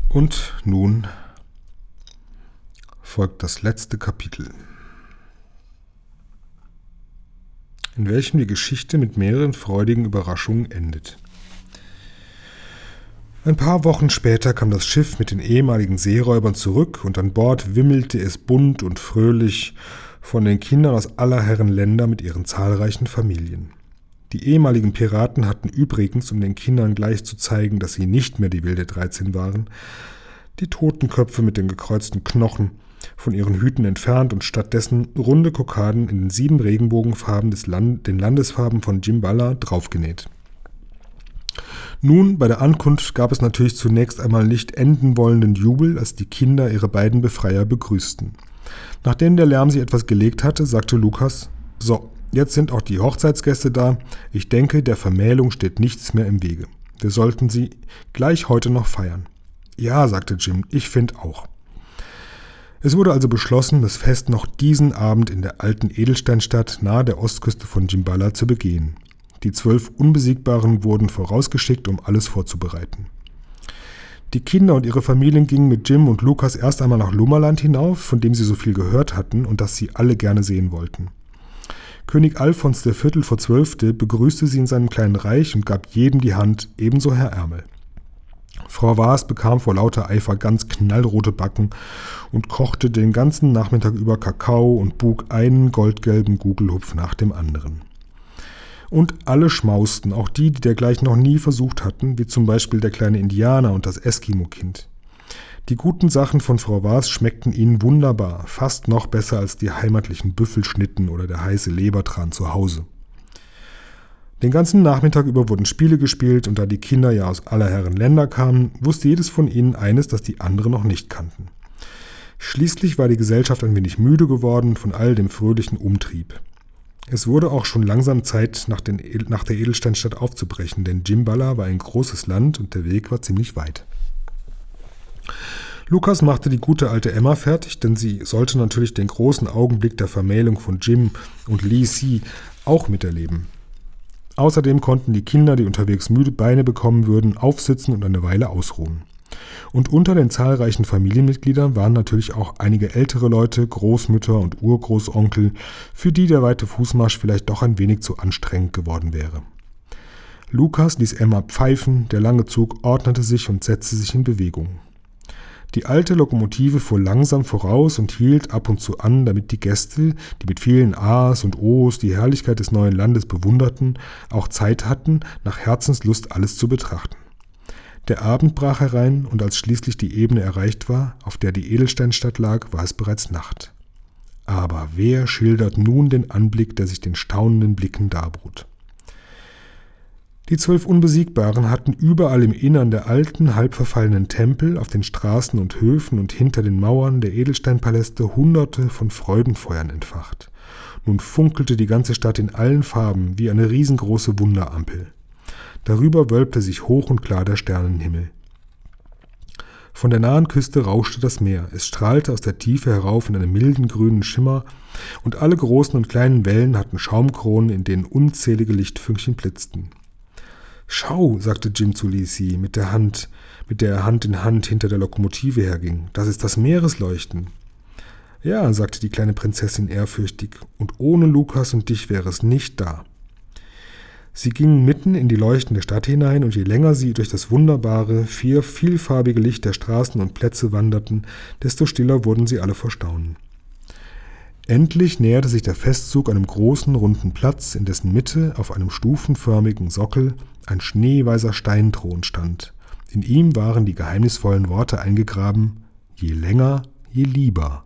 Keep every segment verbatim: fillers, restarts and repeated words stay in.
Und nun folgt das letzte Kapitel, in welchem die Geschichte mit mehreren freudigen Überraschungen endet. Ein paar Wochen später kam das Schiff mit den ehemaligen Seeräubern zurück und an Bord wimmelte es bunt und fröhlich von den Kindern aus aller Herren Länder mit ihren zahlreichen Familien. Die ehemaligen Piraten hatten übrigens, um den Kindern gleich zu zeigen, dass sie nicht mehr die wilde dreizehn waren, die Totenköpfe mit den gekreuzten Knochen von ihren Hüten entfernt und stattdessen runde Kokarden in den sieben Regenbogenfarben des Land- den Landesfarben von Djimbala draufgenäht. Nun, bei der Ankunft gab es natürlich zunächst einmal nicht enden wollenden Jubel, als die Kinder ihre beiden Befreier begrüßten. Nachdem der Lärm sich etwas gelegt hatte, sagte Lukas: »So, jetzt sind auch die Hochzeitsgäste da. Ich denke, der Vermählung steht nichts mehr im Wege. Wir sollten sie gleich heute noch feiern.« »Ja«, sagte Jim, »ich finde auch.« Es wurde also beschlossen, das Fest noch diesen Abend in der alten Edelsteinstadt nahe der Ostküste von Djimbala zu begehen. Die zwölf Unbesiegbaren wurden vorausgeschickt, um alles vorzubereiten. Die Kinder und ihre Familien gingen mit Jim und Lukas erst einmal nach Lummerland hinauf, von dem sie so viel gehört hatten und das sie alle gerne sehen wollten. König Alfons der Viertel vor Zwölfte begrüßte sie in seinem kleinen Reich und gab jedem die Hand, ebenso Herr Ärmel. Frau Waas bekam vor lauter Eifer ganz knallrote Backen und kochte den ganzen Nachmittag über Kakao und buk einen goldgelben Gugelhupf nach dem anderen. Und alle schmausten, auch die, die dergleichen noch nie versucht hatten, wie zum Beispiel der kleine Indianer und das Eskimo-Kind. Die guten Sachen von Frau Waas schmeckten ihnen wunderbar, fast noch besser als die heimatlichen Büffelschnitten oder der heiße Lebertran zu Hause. Den ganzen Nachmittag über wurden Spiele gespielt und da die Kinder ja aus aller Herren Länder kamen, wusste jedes von ihnen eines, das die anderen noch nicht kannten. Schließlich war die Gesellschaft ein wenig müde geworden von all dem fröhlichen Umtrieb. Es wurde auch schon langsam Zeit, nach, den, nach der Edelsteinstadt aufzubrechen, denn Djimbala war ein großes Land und der Weg war ziemlich weit. Lukas machte die gute alte Emma fertig, denn sie sollte natürlich den großen Augenblick der Vermählung von Jim und Lee Si auch miterleben. Außerdem konnten die Kinder, die unterwegs müde Beine bekommen würden, aufsitzen und eine Weile ausruhen. Und unter den zahlreichen Familienmitgliedern waren natürlich auch einige ältere Leute, Großmütter und Urgroßonkel, für die der weite Fußmarsch vielleicht doch ein wenig zu anstrengend geworden wäre. Lukas ließ Emma pfeifen, der lange Zug ordnete sich und setzte sich in Bewegung. Die alte Lokomotive fuhr langsam voraus und hielt ab und zu an, damit die Gäste, die mit vielen A's und O's die Herrlichkeit des neuen Landes bewunderten, auch Zeit hatten, nach Herzenslust alles zu betrachten. Der Abend brach herein und als schließlich die Ebene erreicht war, auf der die Edelsteinstadt lag, war es bereits Nacht. Aber wer schildert nun den Anblick, der sich den staunenden Blicken darbot? Die zwölf Unbesiegbaren hatten überall im Innern der alten, halb verfallenen Tempel, auf den Straßen und Höfen und hinter den Mauern der Edelsteinpaläste hunderte von Freudenfeuern entfacht. Nun funkelte die ganze Stadt in allen Farben wie eine riesengroße Wunderampel. Darüber wölbte sich hoch und klar der Sternenhimmel. Von der nahen Küste rauschte das Meer, es strahlte aus der Tiefe herauf in einem milden grünen Schimmer, und alle großen und kleinen Wellen hatten Schaumkronen, in denen unzählige Lichtfünkchen blitzten. »Schau«, sagte Jim zu Lee Si, mit der Hand, mit der er Hand in Hand hinter der Lokomotive herging, »das ist das Meeresleuchten.« »Ja«, sagte die kleine Prinzessin ehrfürchtig, »und ohne Lukas und dich wäre es nicht da.« Sie gingen mitten in die leuchtende Stadt hinein, und je länger sie durch das wunderbare, vier vielfarbige Licht der Straßen und Plätze wanderten, desto stiller wurden sie alle vor Staunen. Endlich näherte sich der Festzug einem großen, runden Platz, in dessen Mitte auf einem stufenförmigen Sockel ein schneeweißer Steinthron stand. In ihm waren die geheimnisvollen Worte eingegraben: Je länger, je lieber.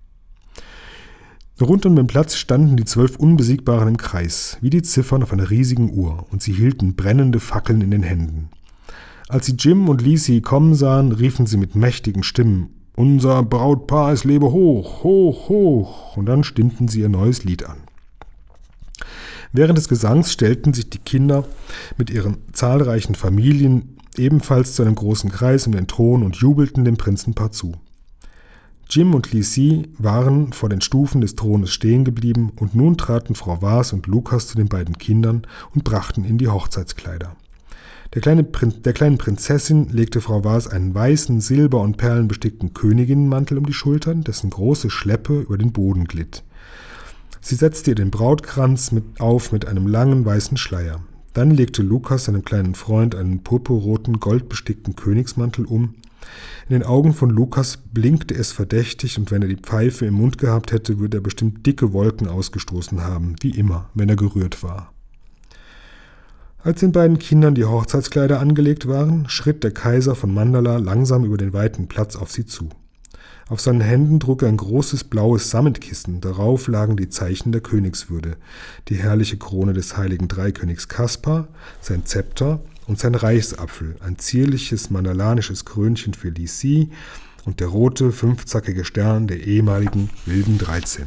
Rund um den Platz standen die zwölf Unbesiegbaren im Kreis, wie die Ziffern auf einer riesigen Uhr, und sie hielten brennende Fackeln in den Händen. Als sie Jim und Lee Si kommen sahen, riefen sie mit mächtigen Stimmen: »Unser Brautpaar, es lebe hoch, hoch, hoch!« Und dann stimmten sie ihr neues Lied an. Während des Gesangs stellten sich die Kinder mit ihren zahlreichen Familien ebenfalls zu einem großen Kreis um den Thron und jubelten dem Prinzenpaar zu. Jim und Lee Si waren vor den Stufen des Thrones stehen geblieben, und nun traten Frau Waas und Lukas zu den beiden Kindern und brachten ihnen die Hochzeitskleider. Der, kleine Prin- der kleinen Prinzessin legte Frau Vaz einen weißen, silber- und perlenbestickten Königinnenmantel um die Schultern, dessen große Schleppe über den Boden glitt. Sie setzte ihr den Brautkranz mit auf mit einem langen weißen Schleier. Dann legte Lukas seinem kleinen Freund einen purpurroten, goldbestickten Königsmantel um. In den Augen von Lukas blinkte es verdächtig, und wenn er die Pfeife im Mund gehabt hätte, würde er bestimmt dicke Wolken ausgestoßen haben, wie immer, wenn er gerührt war. Als den beiden Kindern die Hochzeitskleider angelegt waren, schritt der Kaiser von Mandala langsam über den weiten Platz auf sie zu. Auf seinen Händen trug er ein großes blaues Sammetkissen, darauf lagen die Zeichen der Königswürde, die herrliche Krone des heiligen Dreikönigs Kaspar, sein Zepter und sein Reichsapfel, ein zierliches mandalanisches Krönchen für Li Si und der rote, fünfzackige Stern der ehemaligen wilden Dreizehn.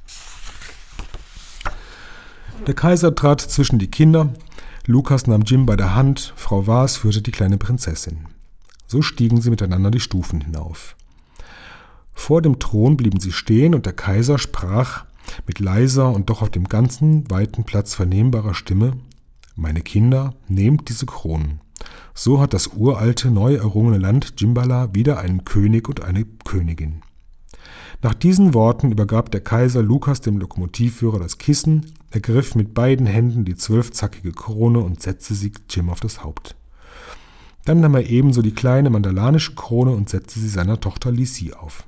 Der Kaiser trat zwischen die Kinder, Lukas nahm Jim bei der Hand, Frau Vaz führte die kleine Prinzessin. So stiegen sie miteinander die Stufen hinauf. Vor dem Thron blieben sie stehen, und der Kaiser sprach mit leiser und doch auf dem ganzen weiten Platz vernehmbarer Stimme: »Meine Kinder, nehmt diese Kronen. So hat das uralte, neu errungene Land Djimbala wieder einen König und eine Königin.« Nach diesen Worten übergab der Kaiser Lukas dem Lokomotivführer das Kissen, ergriff mit beiden Händen die zwölfzackige Krone und setzte sie Jim auf das Haupt. Dann nahm er ebenso die kleine mandalanische Krone und setzte sie seiner Tochter Li Si auf.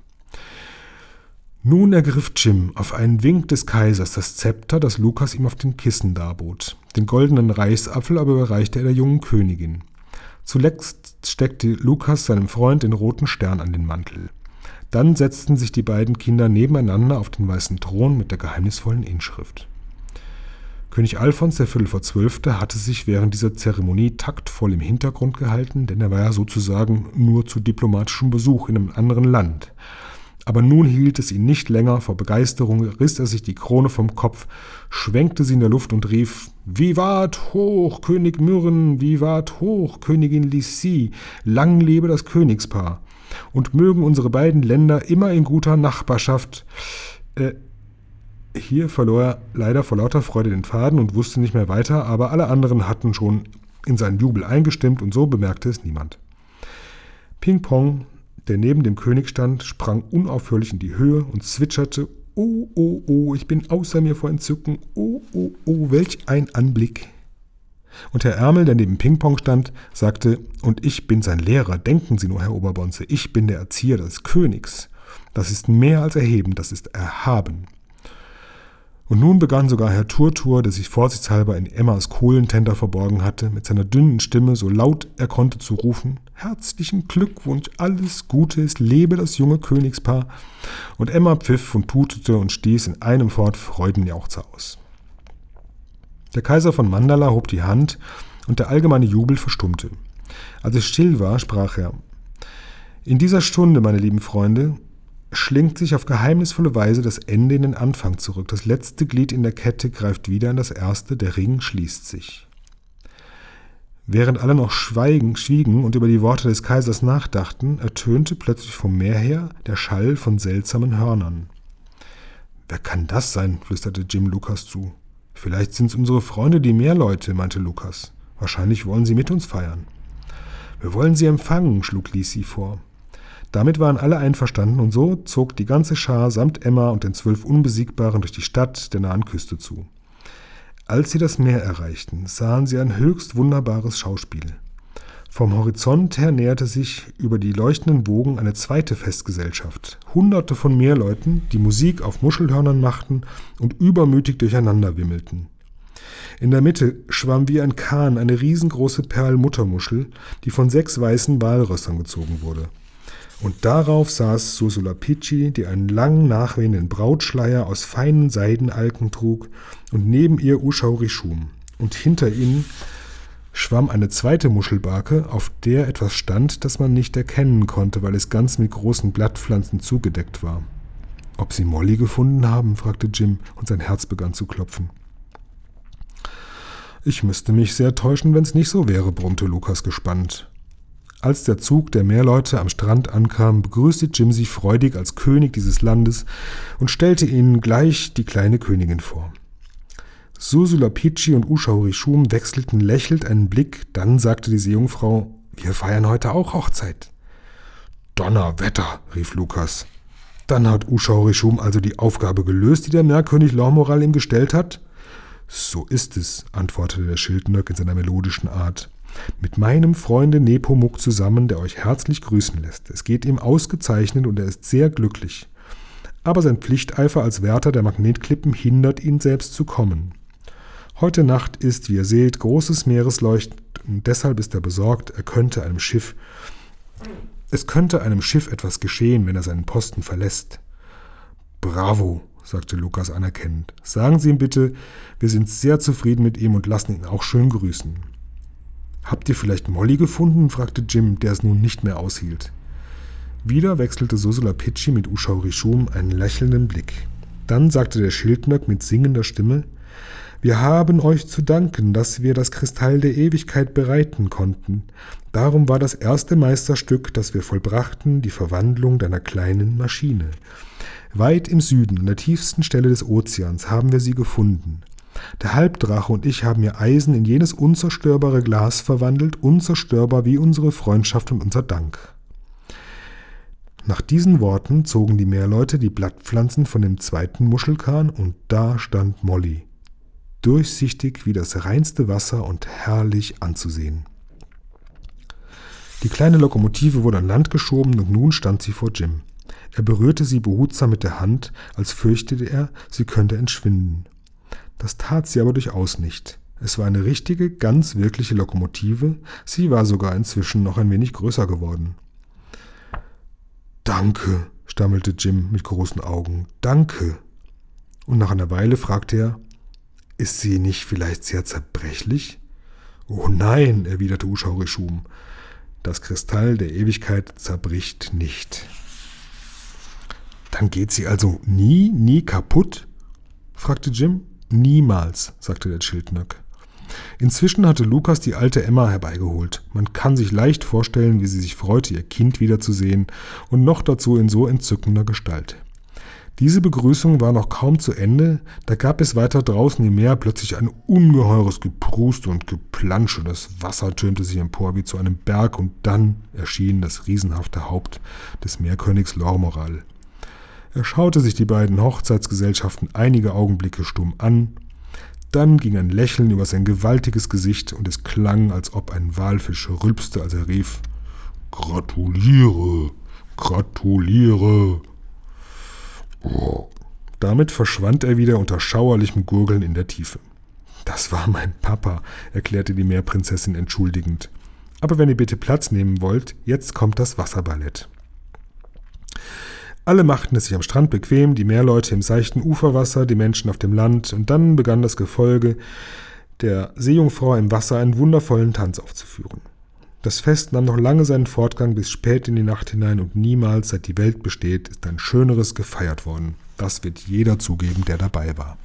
Nun ergriff Jim auf einen Wink des Kaisers das Zepter, das Lukas ihm auf dem Kissen darbot. Den goldenen Reichsapfel aber überreichte er der jungen Königin. Zuletzt steckte Lukas seinem Freund den roten Stern an den Mantel. Dann setzten sich die beiden Kinder nebeneinander auf den weißen Thron mit der geheimnisvollen Inschrift. König Alfons der Viertel vor Zwölfte hatte sich während dieser Zeremonie taktvoll im Hintergrund gehalten, denn er war ja sozusagen nur zu diplomatischem Besuch in einem anderen Land. Aber nun hielt es ihn nicht länger, vor Begeisterung riss er sich die Krone vom Kopf, schwenkte sie in der Luft und rief: »Vivat hoch, König Myrrhen, vivat hoch, Königin Li Si, lang lebe das Königspaar. Und mögen unsere beiden Länder immer in guter Nachbarschaft...« Äh, hier verlor er leider vor lauter Freude den Faden und wusste nicht mehr weiter, aber alle anderen hatten schon in seinen Jubel eingestimmt, und so bemerkte es niemand. Ping Pong, der neben dem König stand, sprang unaufhörlich in die Höhe und zwitscherte: »Oh, oh, oh, ich bin außer mir vor Entzücken. Oh, oh, oh, welch ein Anblick!« Und Herr Ärmel, der neben Ping Pong stand, sagte: »Und ich bin sein Lehrer. Denken Sie nur, Herr Oberbonze, ich bin der Erzieher des Königs. Das ist mehr als erheben, das ist erhaben.« Und nun begann sogar Herr Turtur, der sich vorsichtshalber in Emmas Kohlentender verborgen hatte, mit seiner dünnen Stimme so laut er konnte zu rufen: »Herzlichen Glückwunsch, alles Gute, es lebe das junge Königspaar!« Und Emma pfiff und tutete und stieß in einem Fort Freudenjauchzer aus. Der Kaiser von Mandala hob die Hand, und der allgemeine Jubel verstummte. Als es still war, sprach er: »In dieser Stunde, meine lieben Freunde, schlingt sich auf geheimnisvolle Weise das Ende in den Anfang zurück. Das letzte Glied in der Kette greift wieder in das erste, der Ring schließt sich.« Während alle noch schweigen, schwiegen und über die Worte des Kaisers nachdachten, ertönte plötzlich vom Meer her der Schall von seltsamen Hörnern. »Wer kann das sein?« flüsterte Jim Lukas zu. »Vielleicht sind es unsere Freunde, die Meerleute«, meinte Lukas. »Wahrscheinlich wollen sie mit uns feiern.« »Wir wollen sie empfangen«, schlug Li Si vor. Damit waren alle einverstanden, und so zog die ganze Schar samt Emma und den zwölf Unbesiegbaren durch die Stadt der nahen Küste zu. Als sie das Meer erreichten, sahen sie ein höchst wunderbares Schauspiel. Vom Horizont her näherte sich über die leuchtenden Wogen eine zweite Festgesellschaft. Hunderte von Meerleuten, die Musik auf Muschelhörnern machten und übermütig durcheinander wimmelten. In der Mitte schwamm wie ein Kahn eine riesengroße Perlmuttermuschel, die von sechs weißen Walrössern gezogen wurde. Und darauf saß Sursulapici, die einen langen, nachwehenden Brautschleier aus feinen Seidenalken trug, und neben ihr Ushaurishum. Und hinter ihnen schwamm eine zweite Muschelbarke, auf der etwas stand, das man nicht erkennen konnte, weil es ganz mit großen Blattpflanzen zugedeckt war. »Ob Sie Molly gefunden haben?« fragte Jim, und sein Herz begann zu klopfen. »Ich müsste mich sehr täuschen, wenn es nicht so wäre«, brummte Lukas gespannt. Als der Zug der Meerleute am Strand ankam, begrüßte Jim sie freudig als König dieses Landes und stellte ihnen gleich die kleine Königin vor. Susulapitschi und Ushaurishum wechselten lächelnd einen Blick, dann sagte die Seejungfrau: »Wir feiern heute auch Hochzeit.« »Donnerwetter«, rief Lukas. »Dann hat Ushaurishum also die Aufgabe gelöst, die der Meerkönig Lormoral ihm gestellt hat?« »So ist es«, antwortete der Schildnöck in seiner melodischen Art. »Mit meinem Freunde Nepomuk zusammen, der euch herzlich grüßen lässt. Es geht ihm ausgezeichnet und er ist sehr glücklich. Aber sein Pflichteifer als Wärter der Magnetklippen hindert ihn, selbst zu kommen. Heute Nacht ist, wie ihr seht, großes Meeresleuchten und deshalb ist er besorgt, er könnte einem Schiff, es könnte einem Schiff etwas geschehen, wenn er seinen Posten verlässt.« »Bravo«, sagte Lukas anerkennend. »Sagen Sie ihm bitte, wir sind sehr zufrieden mit ihm und lassen ihn auch schön grüßen.« »Habt ihr vielleicht Molly gefunden?« fragte Jim, der es nun nicht mehr aushielt. Wieder wechselte Susulapitschi mit Ushaurishum einen lächelnden Blick. Dann sagte der Schildnöck mit singender Stimme: »Wir haben euch zu danken, dass wir das Kristall der Ewigkeit bereiten konnten. Darum war das erste Meisterstück, das wir vollbrachten, die Verwandlung deiner kleinen Maschine. Weit im Süden, an der tiefsten Stelle des Ozeans, haben wir sie gefunden. Der Halbdrache und ich haben ihr Eisen in jenes unzerstörbare Glas verwandelt, unzerstörbar wie unsere Freundschaft und unser Dank.« Nach diesen Worten zogen die Meerleute die Blattpflanzen von dem zweiten Muschelkahn und da stand Molly, durchsichtig wie das reinste Wasser und herrlich anzusehen. Die kleine Lokomotive wurde an Land geschoben und nun stand sie vor Jim. Er berührte sie behutsam mit der Hand, als fürchtete er, sie könnte entschwinden. Das tat sie aber durchaus nicht. Es war eine richtige, ganz wirkliche Lokomotive, sie war sogar inzwischen noch ein wenig größer geworden. »Danke«, stammelte Jim mit großen Augen, »danke.« Und nach einer Weile fragte er: »Ist sie nicht vielleicht sehr zerbrechlich?« »Oh nein«, erwiderte Ushaurishum, »das Kristall der Ewigkeit zerbricht nicht.« »Dann geht sie also nie, nie kaputt?« fragte Jim. »Niemals«, sagte der Schildnöck. Inzwischen hatte Lukas die alte Emma herbeigeholt. Man kann sich leicht vorstellen, wie sie sich freute, ihr Kind wiederzusehen und noch dazu in so entzückender Gestalt. Diese Begrüßung war noch kaum zu Ende, da gab es weiter draußen im Meer plötzlich ein ungeheures Gepruste und Geplansche. Das Wasser türmte sich empor wie zu einem Berg und dann erschien das riesenhafte Haupt des Meerkönigs Lormoral. Er schaute sich die beiden Hochzeitsgesellschaften einige Augenblicke stumm an, dann ging ein Lächeln über sein gewaltiges Gesicht und es klang, als ob ein Walfisch rülpste, als er rief: »Gratuliere, gratuliere!« Oh. Damit verschwand er wieder unter schauerlichem Gurgeln in der Tiefe. »Das war mein Papa«, erklärte die Meerprinzessin entschuldigend. »Aber wenn ihr bitte Platz nehmen wollt, jetzt kommt das Wasserballett.« Alle machten es sich am Strand bequem, die Meerleute im seichten Uferwasser, die Menschen auf dem Land, und dann begann das Gefolge der Seejungfrau im Wasser einen wundervollen Tanz aufzuführen. Das Fest nahm noch lange seinen Fortgang bis spät in die Nacht hinein und niemals, seit die Welt besteht, ist ein schöneres gefeiert worden. Das wird jeder zugeben, der dabei war.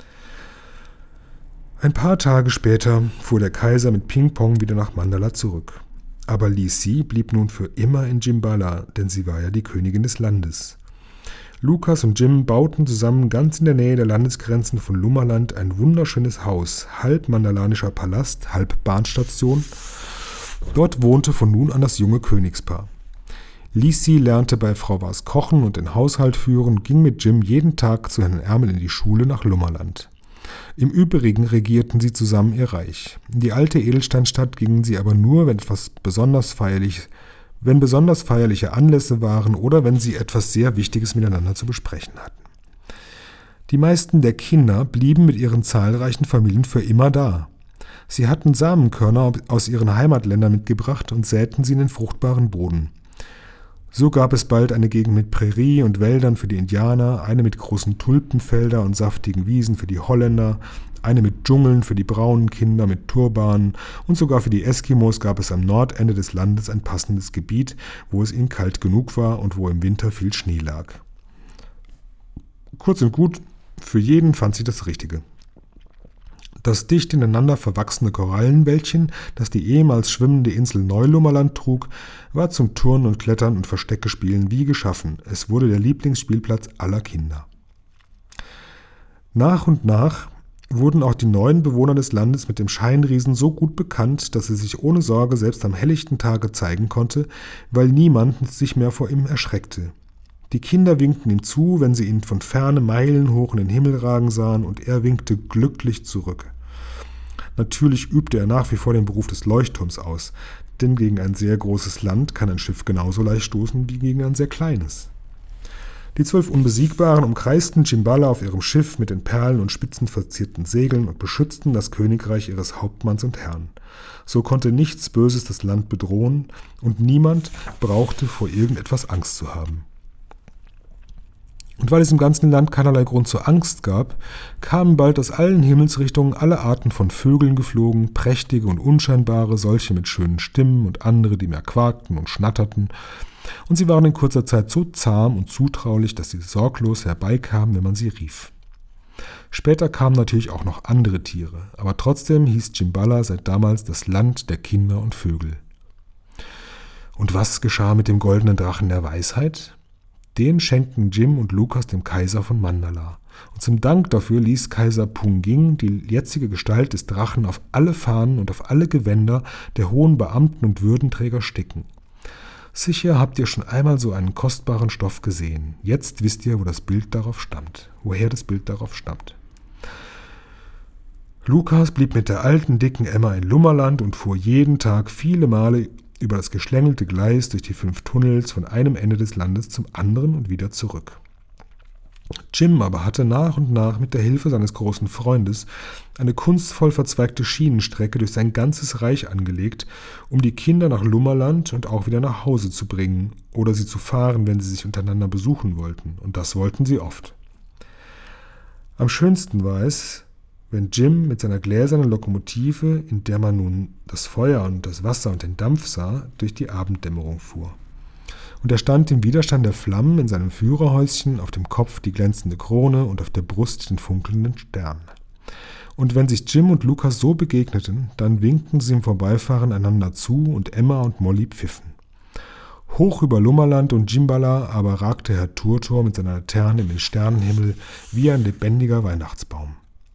Ein paar Tage später fuhr der Kaiser mit Ping-Pong wieder nach Mandala zurück. Aber Li Si blieb nun für immer in Djimbala, denn sie war ja die Königin des Landes. Lukas und Jim bauten zusammen ganz in der Nähe der Landesgrenzen von Lummerland ein wunderschönes Haus, halb mandalanischer Palast, halb Bahnstation. Dort wohnte von nun an das junge Königspaar. Li Si lernte bei Frau Was kochen und den Haushalt führen und ging mit Jim jeden Tag zu Herrn Ärmel in die Schule nach Lummerland. Im Übrigen regierten sie zusammen ihr Reich. In die alte Edelsteinstadt gingen sie aber nur, wenn etwas besonders feierlich, wenn besonders feierliche Anlässe waren oder wenn sie etwas sehr Wichtiges miteinander zu besprechen hatten. Die meisten der Kinder blieben mit ihren zahlreichen Familien für immer da. Sie hatten Samenkörner aus ihren Heimatländern mitgebracht und säten sie in den fruchtbaren Boden. So gab es bald eine Gegend mit Prärie und Wäldern für die Indianer, eine mit großen Tulpenfeldern und saftigen Wiesen für die Holländer, eine mit Dschungeln für die braunen Kinder mit Turbanen und sogar für die Eskimos gab es am Nordende des Landes ein passendes Gebiet, wo es ihnen kalt genug war und wo im Winter viel Schnee lag. Kurz und gut, für jeden fand sie das Richtige. Das dicht ineinander verwachsene Korallenwäldchen, das die ehemals schwimmende Insel Neulummerland trug, war zum Turnen und Klettern und Versteckespielen wie geschaffen. Es wurde der Lieblingsspielplatz aller Kinder. Nach und nach wurden auch die neuen Bewohner des Landes mit dem Scheinriesen so gut bekannt, dass er sich ohne Sorge selbst am helllichten Tage zeigen konnte, weil niemand sich mehr vor ihm erschreckte. Die Kinder winkten ihm zu, wenn sie ihn von ferne Meilen hoch in den Himmel ragen sahen, und er winkte glücklich zurück. Natürlich übte er nach wie vor den Beruf des Leuchtturms aus, denn gegen ein sehr großes Land kann ein Schiff genauso leicht stoßen wie gegen ein sehr kleines. Die zwölf Unbesiegbaren umkreisten Djimbala auf ihrem Schiff mit den perlen- und spitzenverzierten Segeln und beschützten das Königreich ihres Hauptmanns und Herrn. So konnte nichts Böses das Land bedrohen, und niemand brauchte vor irgendetwas Angst zu haben. Und weil es im ganzen Land keinerlei Grund zur Angst gab, kamen bald aus allen Himmelsrichtungen alle Arten von Vögeln geflogen, prächtige und unscheinbare, solche mit schönen Stimmen und andere, die mehr quakten und schnatterten, und sie waren in kurzer Zeit so zahm und zutraulich, dass sie sorglos herbeikamen, wenn man sie rief. Später kamen natürlich auch noch andere Tiere, aber trotzdem hieß Djimbala seit damals das Land der Kinder und Vögel. Und was geschah mit dem goldenen Drachen der Weisheit? Den schenkten Jim und Lukas dem Kaiser von Mandala. Und zum Dank dafür ließ Kaiser Punging die jetzige Gestalt des Drachen auf alle Fahnen und auf alle Gewänder der hohen Beamten und Würdenträger sticken. Sicher habt ihr schon einmal so einen kostbaren Stoff gesehen. Jetzt wisst ihr, wo das Bild darauf stammt, woher das Bild darauf stammt. Lukas blieb mit der alten, dicken Emma in Lummerland und fuhr jeden Tag viele Male über das geschlängelte Gleis durch die fünf Tunnels von einem Ende des Landes zum anderen und wieder zurück. Jim aber hatte nach und nach mit der Hilfe seines großen Freundes eine kunstvoll verzweigte Schienenstrecke durch sein ganzes Reich angelegt, um die Kinder nach Lummerland und auch wieder nach Hause zu bringen oder sie zu fahren, wenn sie sich untereinander besuchen wollten, und das wollten sie oft. Am schönsten war es, wenn Jim mit seiner gläsernen Lokomotive, in der man nun das Feuer und das Wasser und den Dampf sah, durch die Abenddämmerung fuhr. Und er stand im Widerstand der Flammen in seinem Führerhäuschen, auf dem Kopf die glänzende Krone und auf der Brust den funkelnden Stern. Und wenn sich Jim und Lukas so begegneten, dann winkten sie im Vorbeifahren einander zu, und Emma und Molly pfiffen. Hoch über Lummerland und Djimbala aber ragte Herr Turtor mit seiner Laterne in den Sternenhimmel wie ein lebendiger Weihnachtsbaum.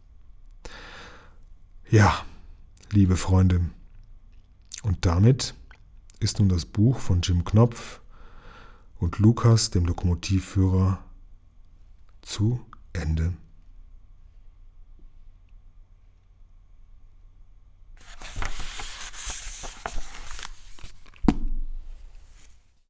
Ja, liebe Freunde, und damit ist nun das Buch von Jim Knopf und Lukas, dem Lokomotivführer, zu Ende.